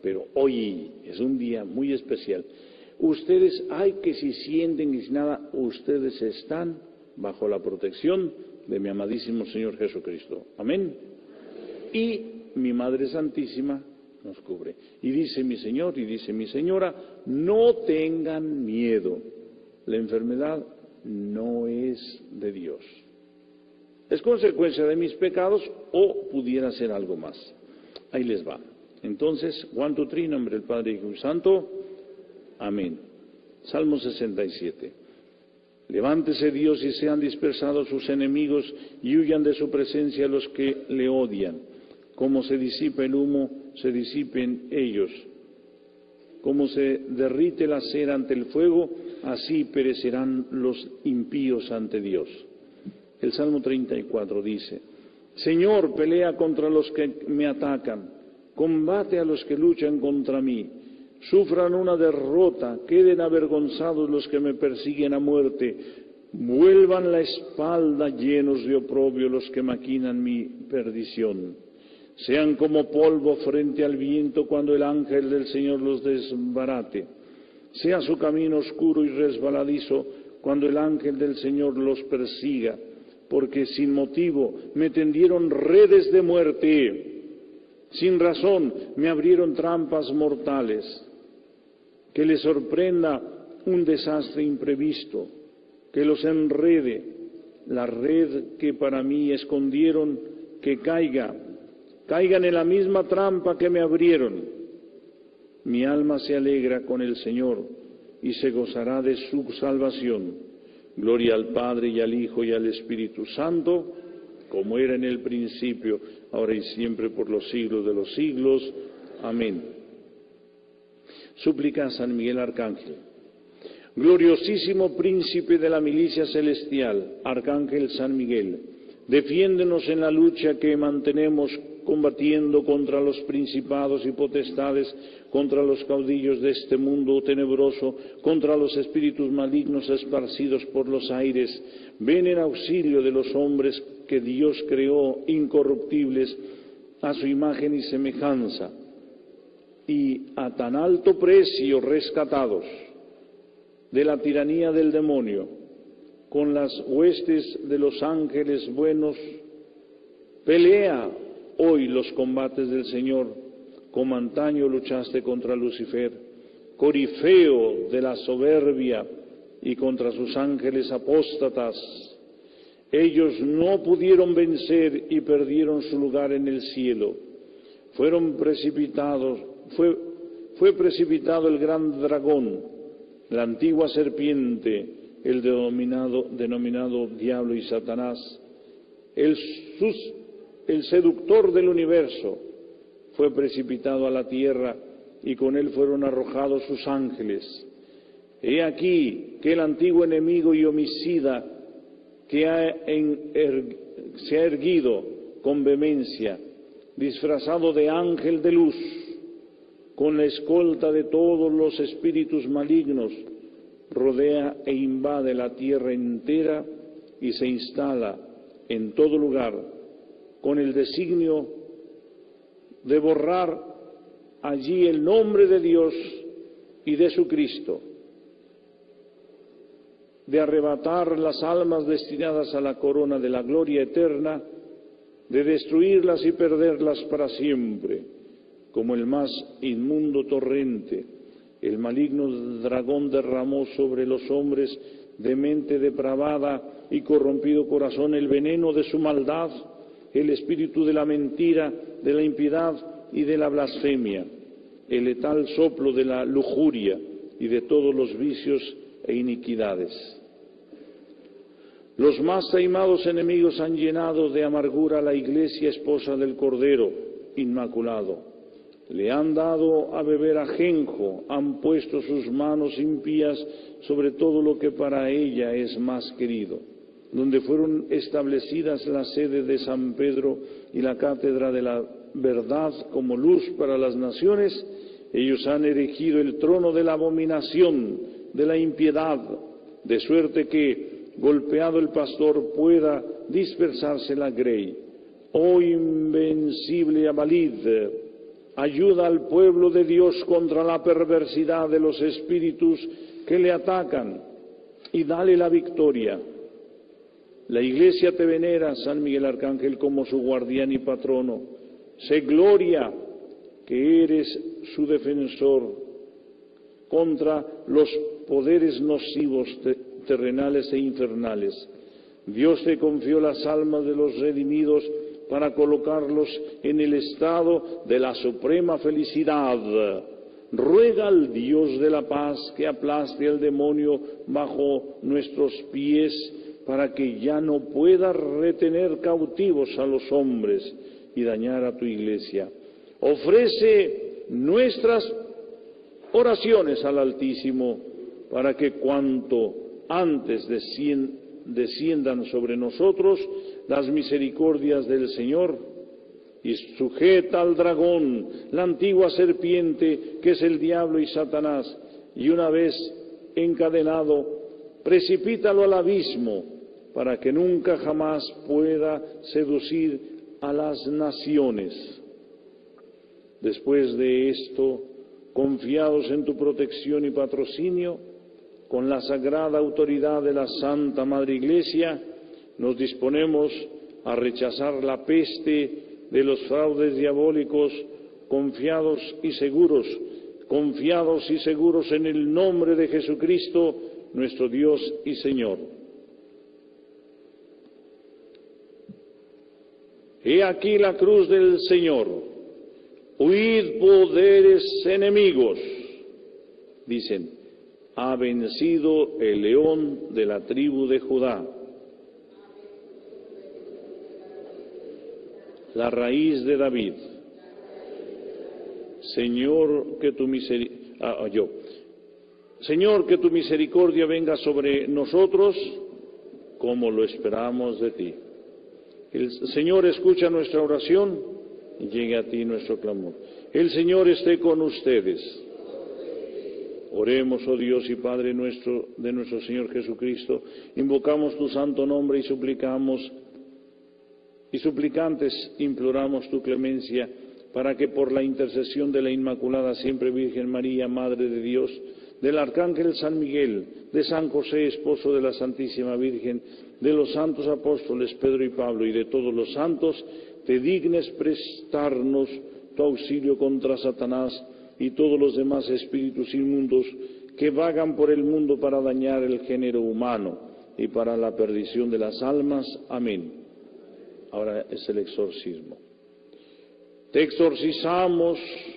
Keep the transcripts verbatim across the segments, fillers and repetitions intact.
pero hoy es un día muy especial. Ustedes, ay, que si sienten y si nada, ustedes están bajo la protección de mi amadísimo Señor Jesucristo. Amén. Y mi Madre Santísima nos cubre. Y dice mi Señor y dice mi Señora, no tengan miedo. La enfermedad no es de Dios. Es consecuencia de mis pecados o pudiera ser algo más. Ahí les va. Entonces, one, two, three, en nombre del Padre y del Santo. Amén. Salmo sesenta y siete. Levántese Dios y sean dispersados sus enemigos y huyan de su presencia los que le odian. Como se disipa el humo, se disipen ellos. Como se derrite la cera ante el fuego, así perecerán los impíos ante Dios. El Salmo treinta y cuatro dice, Señor, pelea contra los que me atacan, combate a los que luchan contra mí. Sufran una derrota, queden avergonzados los que me persiguen a muerte, vuelvan la espalda llenos de oprobio los que maquinan mi perdición. Sean como polvo frente al viento cuando el ángel del Señor los desbarate. Sea su camino oscuro y resbaladizo cuando el ángel del Señor los persiga, porque sin motivo me tendieron redes de muerte, sin razón me abrieron trampas mortales. Que les sorprenda un desastre imprevisto, que los enrede la red que para mí escondieron, que caiga, caigan en la misma trampa que me abrieron. Mi alma se alegra con el Señor y se gozará de su salvación. Gloria al Padre y al Hijo y al Espíritu Santo, como era en el principio, ahora y siempre, por los siglos de los siglos. Amén. Súplica a San Miguel Arcángel. Gloriosísimo príncipe de la milicia celestial, Arcángel San Miguel, defiéndenos en la lucha que mantenemos combatiendo contra los principados y potestades, contra los caudillos de este mundo tenebroso, contra los espíritus malignos esparcidos por los aires. Ven en auxilio de los hombres que Dios creó incorruptibles a su imagen y semejanza, y a tan alto precio rescatados de la tiranía del demonio, con las huestes de los ángeles buenos. Pelea hoy los combates del Señor, como antaño luchaste contra Lucifer, corifeo de la soberbia, y contra sus ángeles apóstatas. Ellos no pudieron vencer y perdieron su lugar en el cielo. Fueron precipitados, fue, fue precipitado el gran dragón, la antigua serpiente, el denominado, denominado Diablo y Satanás, el, sus, el seductor del universo, fue precipitado a la tierra y con él fueron arrojados sus ángeles. He aquí que el antiguo enemigo y homicida que ha en, er, se ha erguido con vehemencia, disfrazado de ángel de luz, con la escolta de todos los espíritus malignos, rodea e invade la tierra entera y se instala en todo lugar, con el designio de borrar allí el nombre de Dios y de su Cristo, de arrebatar las almas destinadas a la corona de la gloria eterna, de destruirlas y perderlas para siempre, como el más inmundo torrente. El maligno dragón derramó sobre los hombres de mente depravada y corrompido corazón el veneno de su maldad, el espíritu de la mentira, de la impiedad y de la blasfemia, el letal soplo de la lujuria y de todos los vicios e iniquidades. Los más taimados enemigos han llenado de amargura a la Iglesia esposa del Cordero Inmaculado. Le han dado a beber ajenjo, han puesto sus manos impías sobre todo lo que para ella es más querido. Donde fueron establecidas la sede de San Pedro y la cátedra de la verdad como luz para las naciones, ellos han erigido el trono de la abominación, de la impiedad, de suerte que, golpeado el pastor, pueda dispersarse la grey. Oh invencible Amalid, ayuda al pueblo de Dios contra la perversidad de los espíritus que le atacan y dale la victoria. La Iglesia te venera, San Miguel Arcángel, como su guardián y patrono. Se gloria que eres su defensor contra los poderes nocivos terrenales e infernales. Dios te confió las almas de los redimidos para colocarlos en el estado de la suprema felicidad. Ruega al Dios de la paz que aplaste al demonio bajo nuestros pies, para que ya no pueda retener cautivos a los hombres y dañar a tu Iglesia. Ofrece nuestras oraciones al Altísimo, para que cuanto antes desciendan sobre nosotros las misericordias del Señor, y sujeta al dragón, la antigua serpiente que es el diablo y Satanás, y una vez encadenado, precipítalo al abismo, para que nunca jamás pueda seducir a las naciones. Después de esto, confiados en tu protección y patrocinio, con la sagrada autoridad de la Santa Madre Iglesia, nos disponemos a rechazar la peste de los fraudes diabólicos, confiados y seguros, confiados y seguros en el nombre de Jesucristo, nuestro Dios y Señor. He aquí la cruz del Señor. Huid poderes enemigos. Dicen, ha vencido el león de la tribu de Judá, la raíz de David. Señor, que tu misericordia, ah, yo. Señor, que tu misericordia venga sobre nosotros como lo esperamos de ti. El Señor escucha nuestra oración y llegue a ti nuestro clamor. El Señor esté con ustedes. Oremos, oh Dios y Padre nuestro, de nuestro Señor Jesucristo, invocamos tu santo nombre y suplicamos, y suplicantes imploramos tu clemencia, para que por la intercesión de la Inmaculada Siempre Virgen María, Madre de Dios, del Arcángel San Miguel, de San José, esposo de la Santísima Virgen, de los santos apóstoles Pedro y Pablo y de todos los santos, te dignes prestarnos tu auxilio contra Satanás y todos los demás espíritus inmundos que vagan por el mundo para dañar el género humano y para la perdición de las almas. Amén. Ahora es el exorcismo. Te exorcizamos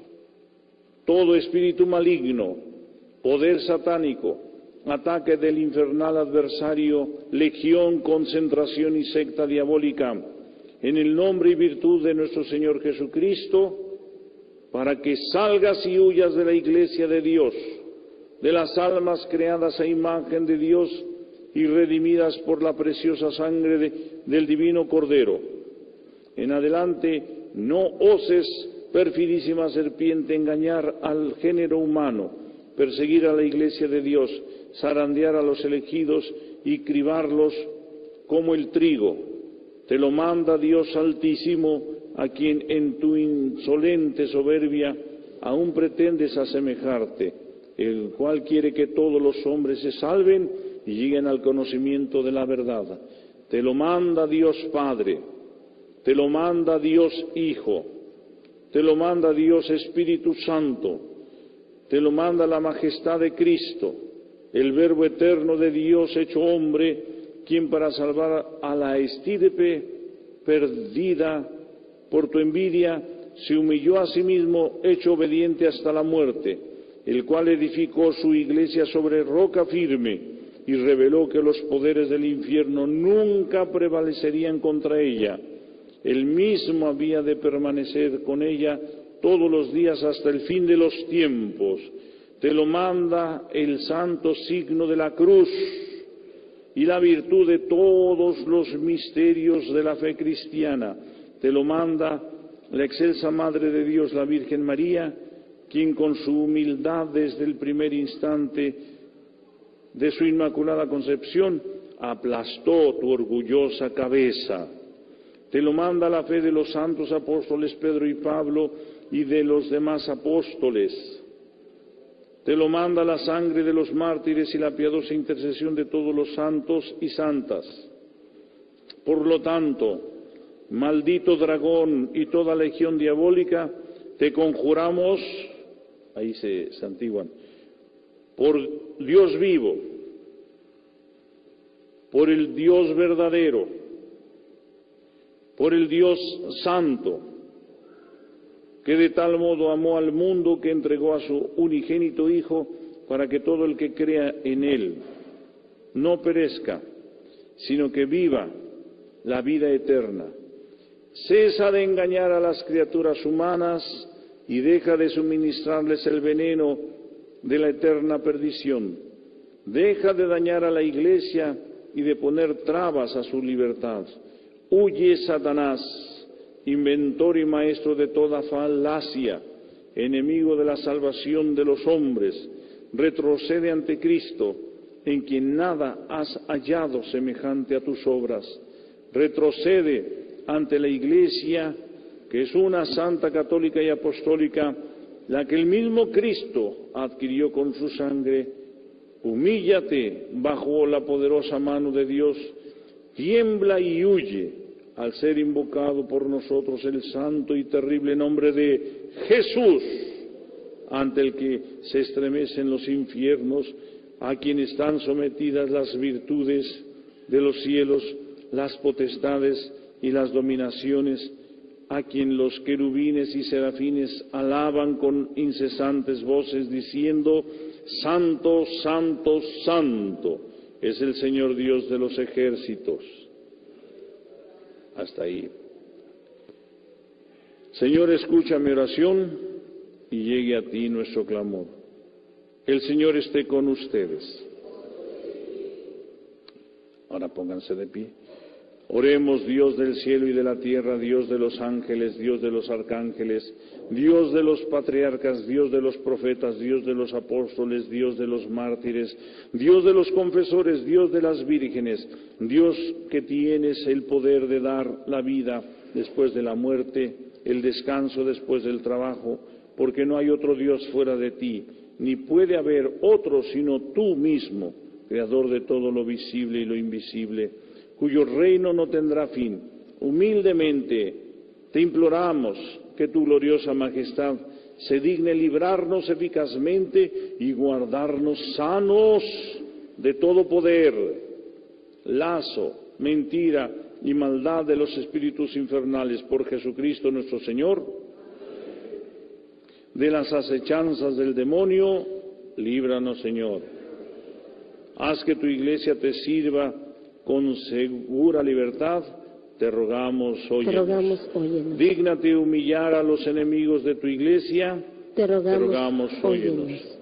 todo espíritu maligno, poder satánico, ataque del infernal adversario, legión, concentración y secta diabólica, en el nombre y virtud de nuestro Señor Jesucristo, para que salgas y huyas de la Iglesia de Dios, de las almas creadas a imagen de Dios y redimidas por la preciosa sangre de, del divino Cordero. En adelante no oses, perfidísima serpiente, engañar al género humano, perseguir a la Iglesia de Dios, zarandear a los elegidos y cribarlos como el trigo. Te lo manda Dios Altísimo, a quien en tu insolente soberbia aún pretendes asemejarte, el cual quiere que todos los hombres se salven y lleguen al conocimiento de la verdad. Te lo manda Dios Padre, te lo manda Dios Hijo, te lo manda Dios Espíritu Santo, te lo manda la majestad de Cristo, el Verbo eterno de Dios hecho hombre, quien para salvar a la estirpe perdida por tu envidia se humilló a sí mismo, hecho obediente hasta la muerte, el cual edificó su iglesia sobre roca firme y reveló que los poderes del infierno nunca prevalecerían contra ella. Él mismo había de permanecer con ella todos los días hasta el fin de los tiempos. Te lo manda el santo signo de la cruz y la virtud de todos los misterios de la fe cristiana. Te lo manda la excelsa Madre de Dios, la Virgen María, quien con su humildad desde el primer instante de su Inmaculada Concepción aplastó tu orgullosa cabeza. Te lo manda la fe de los santos apóstoles Pedro y Pablo y de los demás apóstoles. Te lo manda la sangre de los mártires y la piadosa intercesión de todos los santos y santas. Por lo tanto, maldito dragón y toda legión diabólica, te conjuramos, ahí se santiguan, por Dios vivo, por el Dios verdadero, por el Dios santo, que de tal modo amó al mundo que entregó a su unigénito Hijo, para que todo el que crea en Él no perezca, sino que viva la vida eterna. Cesa de engañar a las criaturas humanas y deja de suministrarles el veneno de la eterna perdición. Deja de dañar a la Iglesia y de poner trabas a su libertad. Huye, Satanás, inventor y maestro de toda falacia, enemigo de la salvación de los hombres. Retrocede ante Cristo, en quien nada has hallado semejante a tus obras. Retrocede ante la Iglesia, que es una santa, católica y apostólica, la que el mismo Cristo adquirió con su sangre. Humíllate bajo la poderosa mano de Dios, tiembla y huye al ser invocado por nosotros el santo y terrible nombre de Jesús, ante el que se estremecen los infiernos, a quien están sometidas las virtudes de los cielos, las potestades y las dominaciones, a quien los querubines y serafines alaban con incesantes voces, diciendo: Santo, Santo, Santo es el Señor Dios de los ejércitos. Hasta ahí. Señor, escucha mi oración y llegue a ti nuestro clamor. El Señor esté con ustedes. Ahora pónganse de pie. Oremos, Dios del cielo y de la tierra, Dios de los ángeles, Dios de los arcángeles, Dios de los patriarcas, Dios de los profetas, Dios de los apóstoles, Dios de los mártires, Dios de los confesores, Dios de las vírgenes, Dios que tienes el poder de dar la vida después de la muerte, el descanso después del trabajo, porque no hay otro Dios fuera de ti, ni puede haber otro sino tú mismo, creador de todo lo visible y lo invisible, cuyo reino no tendrá fin. Humildemente te imploramos que tu gloriosa majestad se digne librarnos eficazmente y guardarnos sanos de todo poder, lazo, mentira y maldad de los espíritus infernales, por Jesucristo nuestro Señor. De las acechanzas del demonio, líbranos, Señor. Haz que tu Iglesia te sirva con segura libertad, te rogamos, óyenos. Te rogamos, óyenos. Dígnate humillar a los enemigos de tu Iglesia, te rogamos, te rogamos óyenos. óyenos.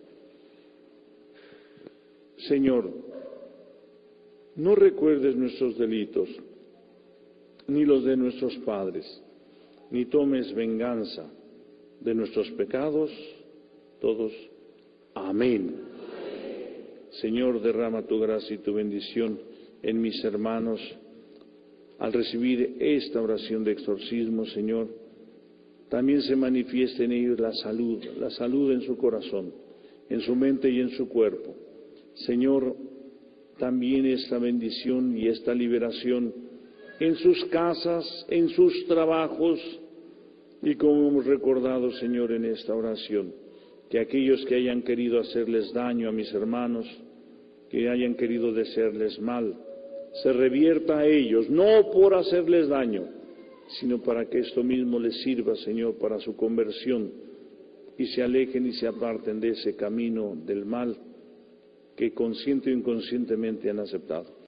Señor, no recuerdes nuestros delitos, ni los de nuestros padres, ni tomes venganza de nuestros pecados, todos. Amén. Amén. Señor, derrama tu gracia y tu bendición en mis hermanos, al recibir esta oración de exorcismo, Señor, también se manifieste en ellos la salud, la salud en su corazón, en su mente y en su cuerpo. Señor, también esta bendición y esta liberación en sus casas, en sus trabajos, y como hemos recordado, Señor, en esta oración, que aquellos que hayan querido hacerles daño a mis hermanos, que hayan querido desearles mal, se revierta a ellos, no por hacerles daño, sino para que esto mismo les sirva, Señor, para su conversión, y se alejen y se aparten de ese camino del mal que consciente o inconscientemente han aceptado.